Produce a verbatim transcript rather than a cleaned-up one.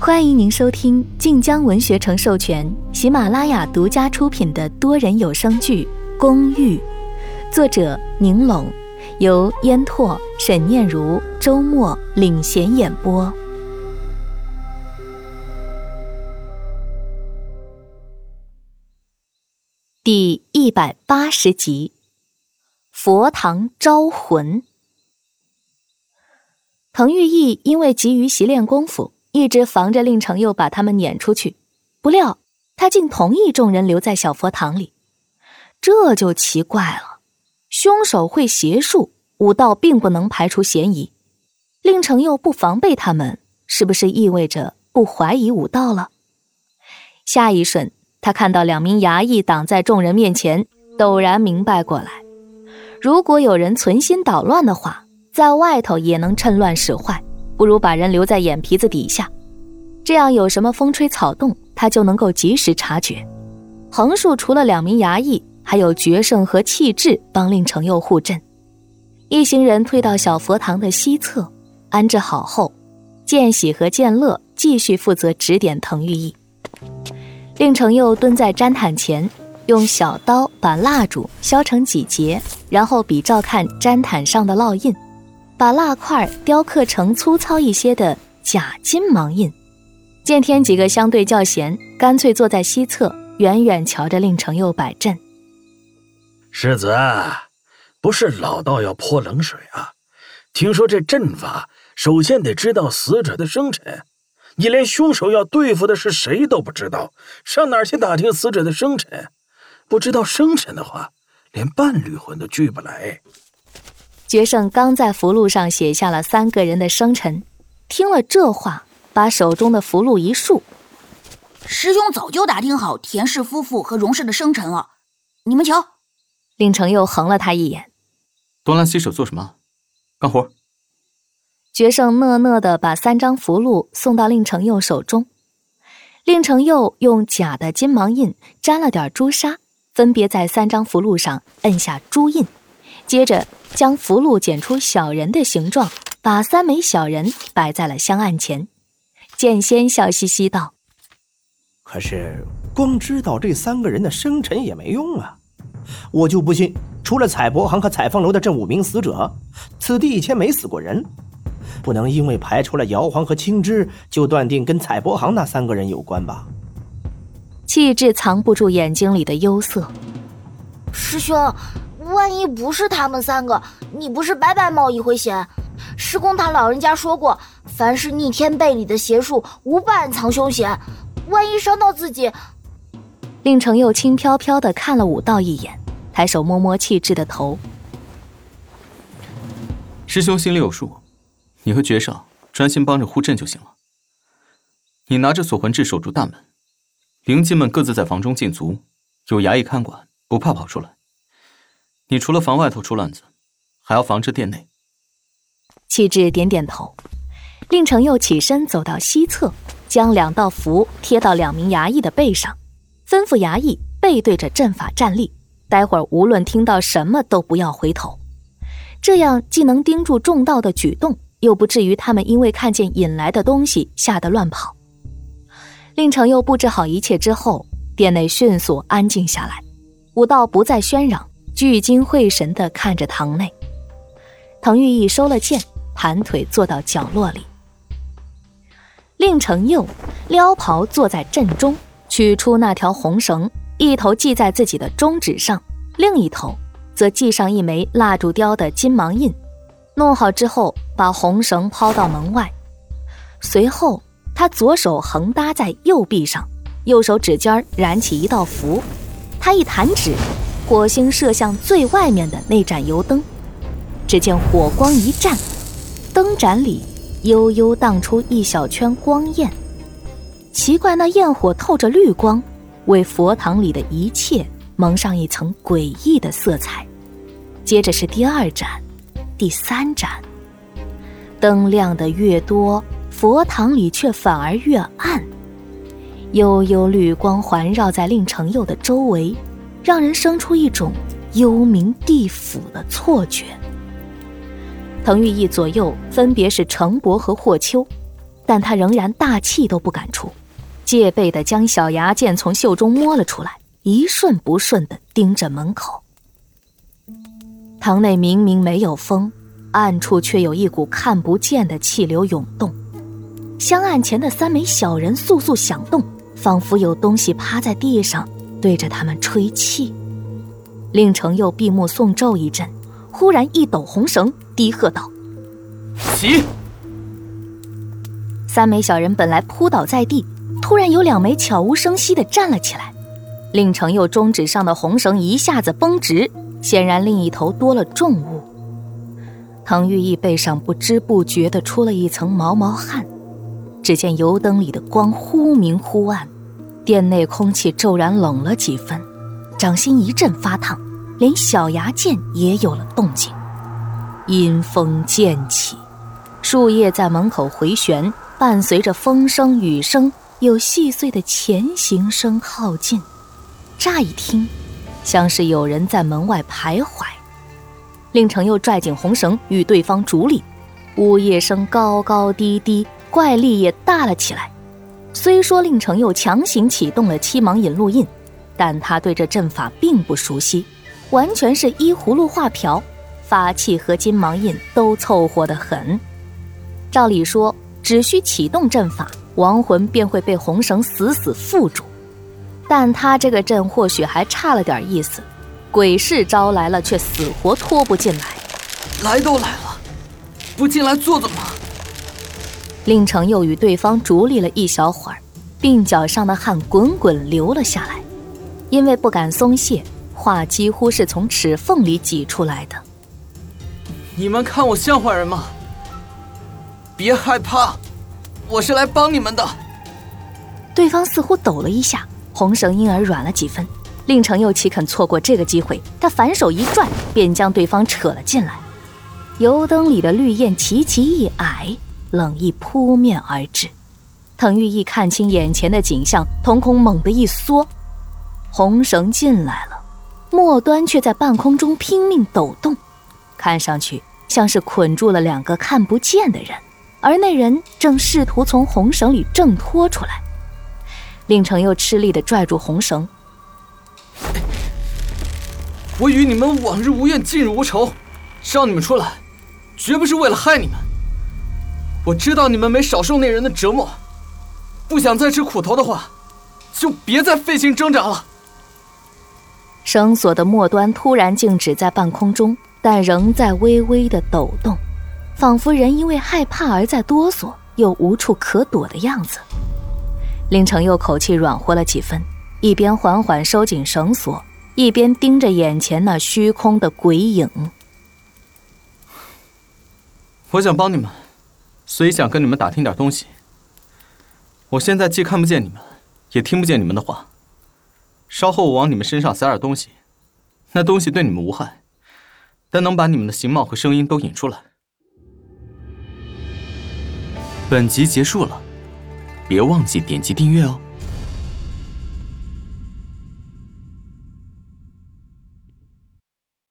欢迎您收听晋江文学城授权、喜马拉雅独家出品的多人有声剧《公寓》，作者宁拢，由烟拓、沈念如、周末领衔演播。第一百八十集，佛堂招魂。滕玉义因为急于习练功夫，一直防着令程佑把他们撵出去，不料他竟同意众人留在小佛堂里。这就奇怪了，凶手会邪术，武道并不能排除嫌疑。令程佑不防备他们，是不是意味着不怀疑武道了？下一瞬，他看到两名衙役挡在众人面前，陡然明白过来，如果有人存心捣乱的话，在外头也能趁乱使坏，不如把人留在眼皮子底下，这样有什么风吹草动，他就能够及时察觉。横竖除了两名衙役，还有决胜和气质帮令程佑护阵。一行人退到小佛堂的西侧，安置好后，建喜和建乐继续负责指点滕玉义。令程佑蹲在毡毯前，用小刀把蜡烛削成几节，然后比照看毡毯上的烙印，把蜡块雕刻成粗糙一些的假金芒印。见天几个相对较闲，干脆坐在西侧，远远瞧着令程佑摆阵。 世子，不是老道要泼冷水啊！听说这阵法首先得知道死者的生辰，你连凶手要对付的是谁都不知道，上哪儿去打听死者的生辰？不知道生辰的话，连伴侣魂都聚不来。 决胜刚在符箓上写下了三个人的生辰，听了这话，把手中的符箓一竖。 师兄早就打听好田氏夫妇和荣氏的生辰了，你们瞧。 令程佑横了他一眼， 东拉西手做什么？干活。 决胜讷讷地把三张符箓送到令程佑手中。令程佑用假的金芒印沾了点朱砂，分别在三张符箓上摁下朱印，接着将符箓剪出小人的形状，把三枚小人摆在了香案前。剑仙笑嘻嘻道： 可是光知道这三个人的生辰也没用啊，我就不信除了采帛行和采凤楼的这五名死者，此地以前没死过人，不能因为排除了姚黄和青枝就断定跟采帛行那三个人有关吧。 气质藏不住眼睛里的忧色。 师兄，万一不是他们三个，你不是白白冒一回险？师公他老人家说过，凡是逆天背里的邪术无不暗藏凶险，万一伤到自己。 令程佑轻飘飘地看了武道一眼，抬手摸摸气质的头。 师兄心里有数，你和绝胜专心帮着护阵就行了。你拿着锁魂质守住大门，灵姬们各自在房中禁足，有衙役看管，不怕跑出来。你除了防外头出乱子，还要防着殿内。 气质点点头。令程佑起身走到西侧，将两道符贴到两名衙役的背上，吩咐衙役背对着阵法站立，待会儿无论听到什么都不要回头，这样既能盯住众道的举动，又不至于他们因为看见引来的东西吓得乱跑。令程佑布置好一切之后，殿内迅速安静下来，武道不再喧嚷，聚精会神地看着堂内。滕玉义收了剑，盘腿坐到角落里。令程佑撩袍坐在阵中，取出那条红绳，一头系在自己的中指上，另一头则系上一枚蜡烛雕的金芒印。弄好之后，把红绳抛到门外。随后他左手横搭在右臂上，右手指尖燃起一道符，他一弹指，火星射向最外面的那盏油灯。只见火光一绽，灯盏里悠悠荡出一小圈光焰。奇怪，那焰火透着绿光，为佛堂里的一切蒙上一层诡异的色彩。接着是第二盏，第三盏，灯亮得越多，佛堂里却反而越暗。悠悠绿光环绕在令程佑的周围，让人生出一种幽冥地府的错觉。滕玉义左右分别是程伯和霍秋， 但他仍然大气都不敢出，戒备地将小牙剑从袖中摸了出来，一瞬不瞬地盯着门口。堂内明明没有风，暗处却有一股看不见的气流涌动。香案前的三枚小人簌簌响动，仿佛有东西趴在地上对着他们吹气。令程又闭目诵咒一阵，忽然一抖红绳，低喝道： 起！ 三枚小人本来扑倒在地，突然有两枚悄无声息地站了起来。令程又中指上的红绳一下子绷直，显然另一头多了重物。唐玉毅背上不知不觉地出了一层毛毛汗。只见油灯里的光忽明忽暗，店内空气骤然冷了几分，掌心一阵发烫，连小牙剑也有了动静。阴风渐起，树叶在门口回旋，伴随着风声雨声，有细碎的前行声靠近。乍一听，像是有人在门外徘徊。令程又拽紧红绳与对方逐力，呜咽声高高低低，怪力也大了起来。虽说令程又强行启动了七芒引路印，但他对这阵法并不熟悉，完全是依葫芦画瓢，法器和金芒印都凑合得很。照理说，只需启动阵法，亡魂便会被红绳死死缚住，但他这个阵或许还差了点意思，鬼势招来了，却死活拖不进来。 来都来了，不进来坐坐吗？ 令程又与对方逐力了一小会儿，鬓角上的汗滚滚流了下来，因为不敢松懈，话几乎是从齿缝里挤出来的。 你们看我像坏人吗？别害怕，我是来帮你们的。 对方似乎抖了一下，红绳因而软了几分。令程又岂肯错过这个机会，他反手一拽，便将对方扯了进来。油灯里的绿焰齐齐一矮，冷意扑面而至。滕玉一看清眼前的景象，瞳孔猛地一缩，红绳进来了，末端却在半空中拼命抖动，看上去像是捆住了两个看不见的人，而那人正试图从红绳里挣脱出来。令程又吃力地拽住红绳， 我与你们往日无怨，近日无仇，让你们出来绝不是为了害你们。我知道你们没少受那人的折磨，不想再吃苦头的话，就别再费心挣扎了。 绳索的末端突然静止在半空中，但仍在微微的抖动，仿佛人因为害怕而在哆嗦，又无处可躲的样子。令程又口气软和了几分，一边缓缓收紧绳索，一边盯着眼前那虚空的鬼影。 我想帮你们，所以想跟你们打听点东西。我现在既看不见你们，也听不见你们的话。稍后我往你们身上撒点东西，那东西对你们无害，但能把你们的形貌和声音都引出来。本集结束了，别忘记点击订阅哦。